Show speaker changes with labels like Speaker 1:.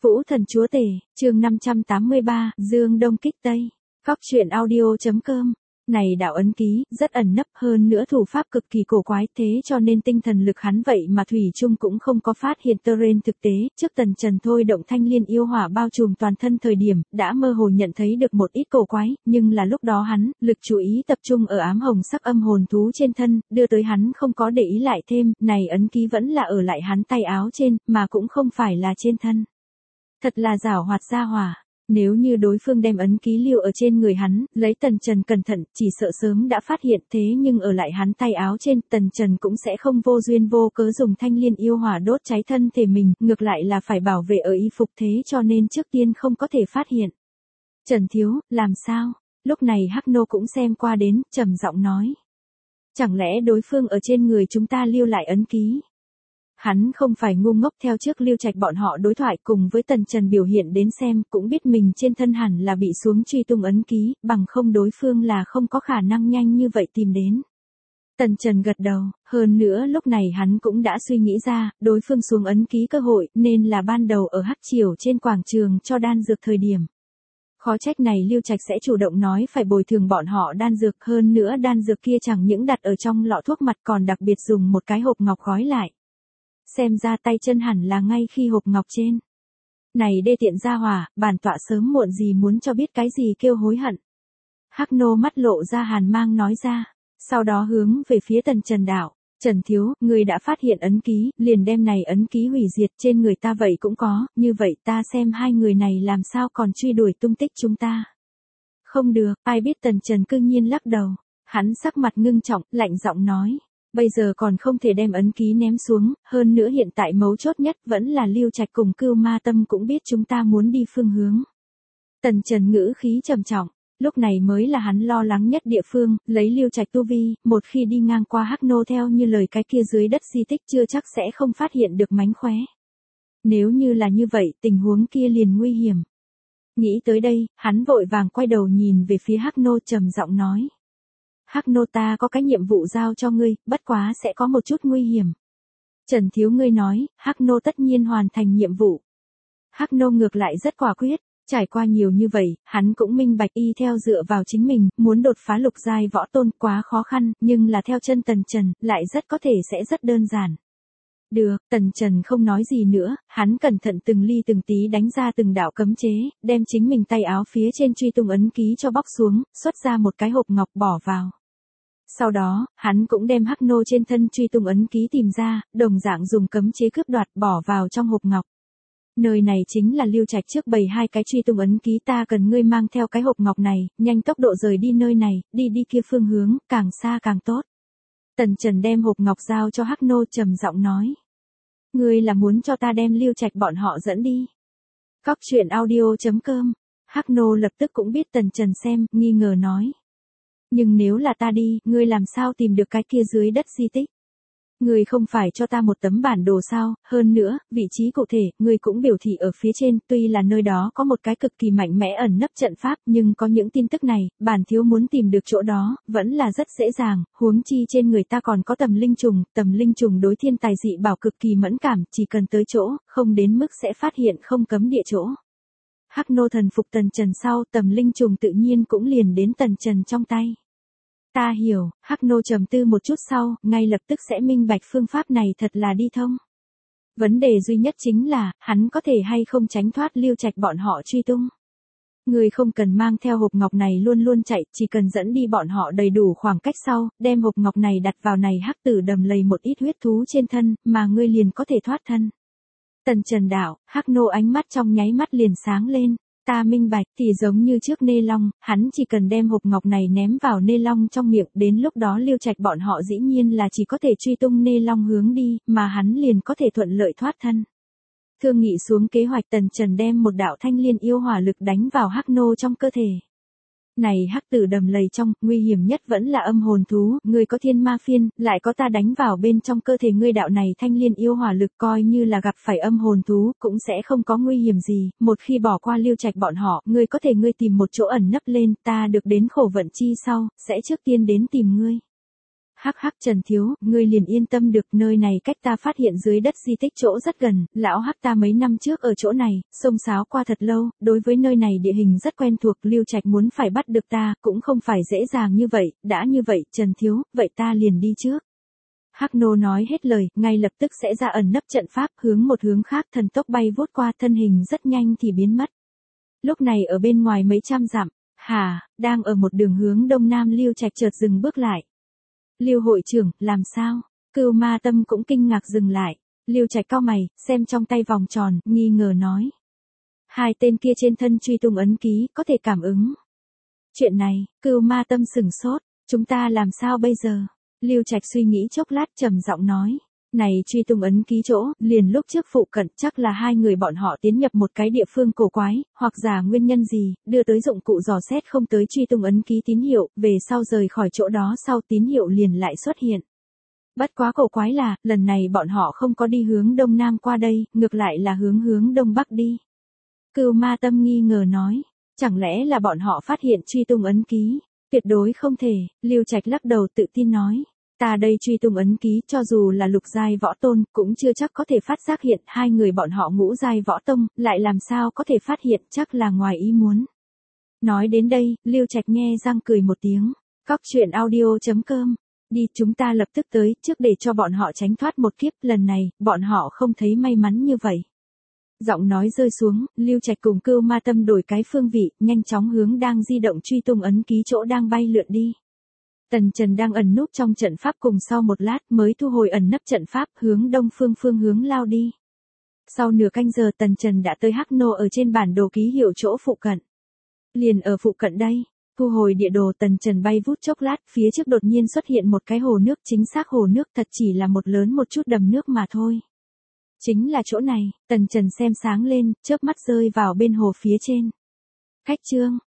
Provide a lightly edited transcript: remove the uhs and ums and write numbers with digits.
Speaker 1: Vũ thần chúa tể, chương 583, Dương Đông kích Tây. Góc truyện audio.com. Này đạo ấn ký, rất ẩn nấp, hơn nữa thủ pháp cực kỳ cổ quái, thế cho nên tinh thần lực hắn vậy mà thủy chung cũng không có phát hiện terrain thực tế. Trước Tần Trần thôi động thanh liên yêu hỏa bao trùm toàn thân thời điểm, đã mơ hồ nhận thấy được một ít cổ quái, nhưng là lúc đó hắn, lực chú ý tập trung ở ám hồng sắc âm hồn thú trên thân, đưa tới hắn không có để ý lại thêm, này ấn ký vẫn là ở lại hắn tay áo trên, mà cũng không phải là trên thân. Thật là giảo hoạt gia hỏa. Nếu như đối phương đem ấn ký lưu ở trên người hắn, lấy Tần Trần cẩn thận, chỉ sợ sớm đã phát hiện, thế nhưng ở lại hắn tay áo trên, Tần Trần cũng sẽ không vô duyên vô cớ dùng thanh liên yêu hỏa đốt cháy thân thể mình, ngược lại là phải bảo vệ ở y phục, thế cho nên trước tiên không có thể phát hiện. Trần thiếu, làm sao? Lúc này Hắc Nô cũng xem qua đến, trầm giọng nói. Chẳng lẽ đối phương ở trên người chúng ta lưu lại ấn ký? Hắn không phải ngu ngốc, theo trước Lưu Trạch bọn họ đối thoại cùng với Tần Trần biểu hiện đến xem, cũng biết mình trên thân hẳn là bị xuống truy tung ấn ký, bằng không đối phương là không có khả năng nhanh như vậy tìm đến. Tần Trần gật đầu, hơn nữa lúc này hắn cũng đã suy nghĩ ra, đối phương xuống ấn ký cơ hội, nên là ban đầu ở Hắc Triều trên quảng trường cho đan dược thời điểm. Khó trách này Lưu Trạch sẽ chủ động nói phải bồi thường bọn họ đan dược, hơn nữa đan dược kia chẳng những đặt ở trong lọ thuốc mặt còn đặc biệt dùng một cái hộp ngọc gói lại. Xem ra tay chân hẳn là ngay khi hộp ngọc trên. Này đê tiện gia hỏa, bản tọa sớm muộn gì muốn cho biết cái gì kêu hối hận. Hắc Nô mắt lộ ra hàn mang nói ra, sau đó hướng về phía Tần Trần đạo, Trần thiếu, người đã phát hiện ấn ký, liền đem này ấn ký hủy diệt, trên người ta vậy cũng có, như vậy ta xem hai người này làm sao còn truy đuổi tung tích chúng ta. Không được, ai biết Tần Trần cương nhiên lắc đầu, hắn sắc mặt ngưng trọng, lạnh giọng nói. Bây giờ còn không thể đem ấn ký ném xuống, hơn nữa hiện tại mấu chốt nhất vẫn là Lưu Trạch cùng Cưu Ma Tâm cũng biết chúng ta muốn đi phương hướng. Tần Trần ngữ khí trầm trọng, lúc này mới là hắn lo lắng nhất địa phương, lấy Lưu Trạch tu vi, một khi đi ngang qua Hắc Nô theo như lời cái kia dưới đất di tích chưa chắc sẽ không phát hiện được mánh khóe. Nếu như là như vậy, tình huống kia liền nguy hiểm. Nghĩ tới đây, hắn vội vàng quay đầu nhìn về phía Hắc Nô trầm giọng nói. Hắc Nô, ta có cái nhiệm vụ giao cho ngươi, bất quá sẽ có một chút nguy hiểm. Trần thiếu, ngươi nói, Hắc Nô tất nhiên hoàn thành nhiệm vụ. Hắc Nô ngược lại rất quả quyết, trải qua nhiều như vậy, hắn cũng minh bạch y theo dựa vào chính mình, muốn đột phá lục giai võ tôn quá khó khăn, nhưng là theo chân Tần Trần, lại rất có thể sẽ rất đơn giản. Được, Tần Trần không nói gì nữa, hắn cẩn thận từng ly từng tí đánh ra từng đạo cấm chế, đem chính mình tay áo phía trên truy tung ấn ký cho bóc xuống, xuất ra một cái hộp ngọc bỏ vào. Sau đó, hắn cũng đem Hắc Nô trên thân truy tung ấn ký tìm ra, đồng dạng dùng cấm chế cướp đoạt bỏ vào trong hộp ngọc. Nơi này chính là Lưu Trạch trước bày hai cái truy tung ấn ký, ta cần ngươi mang theo cái hộp ngọc này, nhanh tốc độ rời đi nơi này, đi kia phương hướng, càng xa càng tốt. Tần Trần đem hộp ngọc giao cho Hắc Nô trầm giọng nói. Ngươi là muốn cho ta đem Lưu Trạch bọn họ dẫn đi. Góc truyện audio.com. Hắc Nô lập tức cũng biết Tần Trần xem, nghi ngờ nói. Nhưng nếu là ta đi, ngươi làm sao tìm được cái kia dưới đất di tích? Ngươi không phải cho ta một tấm bản đồ sao, hơn nữa, vị trí cụ thể, ngươi cũng biểu thị ở phía trên, tuy là nơi đó có một cái cực kỳ mạnh mẽ ẩn nấp trận pháp, nhưng có những tin tức này, bản thiếu muốn tìm được chỗ đó, vẫn là rất dễ dàng, huống chi trên người ta còn có tầm linh trùng đối thiên tài dị bảo cực kỳ mẫn cảm, chỉ cần tới chỗ, không đến mức sẽ phát hiện không cấm địa chỗ. Hắc Nô thần phục Tần Trần sau, tầm linh trùng tự nhiên cũng liền đến Tần Trần trong tay. Ta hiểu, Hắc Nô trầm tư một chút sau, ngay lập tức sẽ minh bạch phương pháp này thật là đi thông. Vấn đề duy nhất chính là, hắn có thể hay không tránh thoát Lưu Trạch bọn họ truy tung. Người không cần mang theo hộp ngọc này luôn luôn chạy, chỉ cần dẫn đi bọn họ đầy đủ khoảng cách sau, đem hộp ngọc này đặt vào này Hắc Tử đầm lầy một ít huyết thú trên thân, mà ngươi liền có thể thoát thân. Tần Trần đạo, Hắc Nô ánh mắt trong nháy mắt liền sáng lên. Ta minh bạch, thì giống như trước Nê Long, hắn chỉ cần đem hộp ngọc này ném vào Nê Long trong miệng, đến lúc đó Lưu Trạch bọn họ dĩ nhiên là chỉ có thể truy tung Nê Long hướng đi, mà hắn liền có thể thuận lợi thoát thân. Thương nghị xuống kế hoạch, Tần Trần đem một đạo thanh liên yêu hỏa lực đánh vào Hắc Nô trong cơ thể. Này Hắc Tử đầm lầy trong, nguy hiểm nhất vẫn là âm hồn thú, ngươi có thiên ma phiên, lại có ta đánh vào bên trong cơ thể ngươi đạo này thanh liên yêu hỏa lực, coi như là gặp phải âm hồn thú, cũng sẽ không có nguy hiểm gì, một khi bỏ qua Lưu Trạch bọn họ, ngươi có thể tìm một chỗ ẩn nấp lên, ta được đến khổ vận chi sau, sẽ trước tiên đến tìm ngươi. Hắc hắc Trần thiếu, ngươi liền yên tâm được, nơi này cách ta phát hiện dưới đất di tích chỗ rất gần, lão Hắc ta mấy năm trước ở chỗ này, xông xáo qua thật lâu, đối với nơi này địa hình rất quen thuộc, Lưu Trạch muốn phải bắt được ta, cũng không phải dễ dàng như vậy, đã như vậy, Trần thiếu, vậy ta liền đi trước. Hắc nô nói hết lời, ngay lập tức sẽ ra ẩn nấp trận pháp, hướng một hướng khác thần tốc bay vút qua, thân hình rất nhanh thì biến mất. Lúc này ở bên ngoài mấy trăm dặm, đang ở một đường hướng đông nam, Lưu Trạch chợt dừng bước lại. Lưu hội trưởng, làm sao? Cưu Ma Tâm cũng kinh ngạc dừng lại. Lưu Trạch cau mày, xem trong tay vòng tròn, nghi ngờ nói. Hai tên kia trên thân truy tung ấn ký, có thể cảm ứng. Chuyện này, Cưu Ma Tâm sửng sốt, chúng ta làm sao bây giờ? Lưu Trạch suy nghĩ chốc lát trầm giọng nói. Này truy tung ấn ký chỗ, liền lúc trước phụ cận chắc là hai người bọn họ tiến nhập một cái địa phương cổ quái, hoặc giả nguyên nhân gì, đưa tới dụng cụ dò xét không tới truy tung ấn ký tín hiệu, về sau rời khỏi chỗ đó sau tín hiệu liền lại xuất hiện. Bất quá cổ quái là, lần này bọn họ không có đi hướng đông nam qua đây, ngược lại là hướng đông bắc đi. Cưu Ma Tâm nghi ngờ nói, chẳng lẽ là bọn họ phát hiện truy tung ấn ký? Tuyệt đối không thể, Lưu Trạch lắc đầu tự tin nói. Ta đây truy tung ấn ký cho dù là lục giai võ tôn cũng chưa chắc có thể phát giác hiện, hai người bọn họ ngũ giai võ tông, lại làm sao có thể phát hiện, chắc là ngoài ý muốn. Nói đến đây, Lưu Trạch nhe răng cười một tiếng. Cóc truyện audio.com. Đi, chúng ta lập tức tới, trước để cho bọn họ tránh thoát một kiếp, lần này, bọn họ không thấy may mắn như vậy. Giọng nói rơi xuống, Lưu Trạch cùng Cưu Ma Tâm đổi cái phương vị, nhanh chóng hướng đang di động truy tung ấn ký chỗ đang bay lượn đi. Tần Trần đang ẩn núp trong trận pháp, cùng sau một lát mới thu hồi ẩn nấp trận pháp, hướng đông phương hướng lao đi. Sau nửa canh giờ Tần Trần đã tới Hắc Nô ở trên bản đồ ký hiệu chỗ phụ cận. Liền ở phụ cận đây, thu hồi địa đồ Tần Trần bay vút chốc lát, phía trước đột nhiên xuất hiện một cái hồ nước, chính xác hồ nước thật chỉ là một lớn một chút đầm nước mà thôi. Chính là chỗ này, Tần Trần xem sáng lên, chớp mắt rơi vào bên hồ phía trên. Khách trương,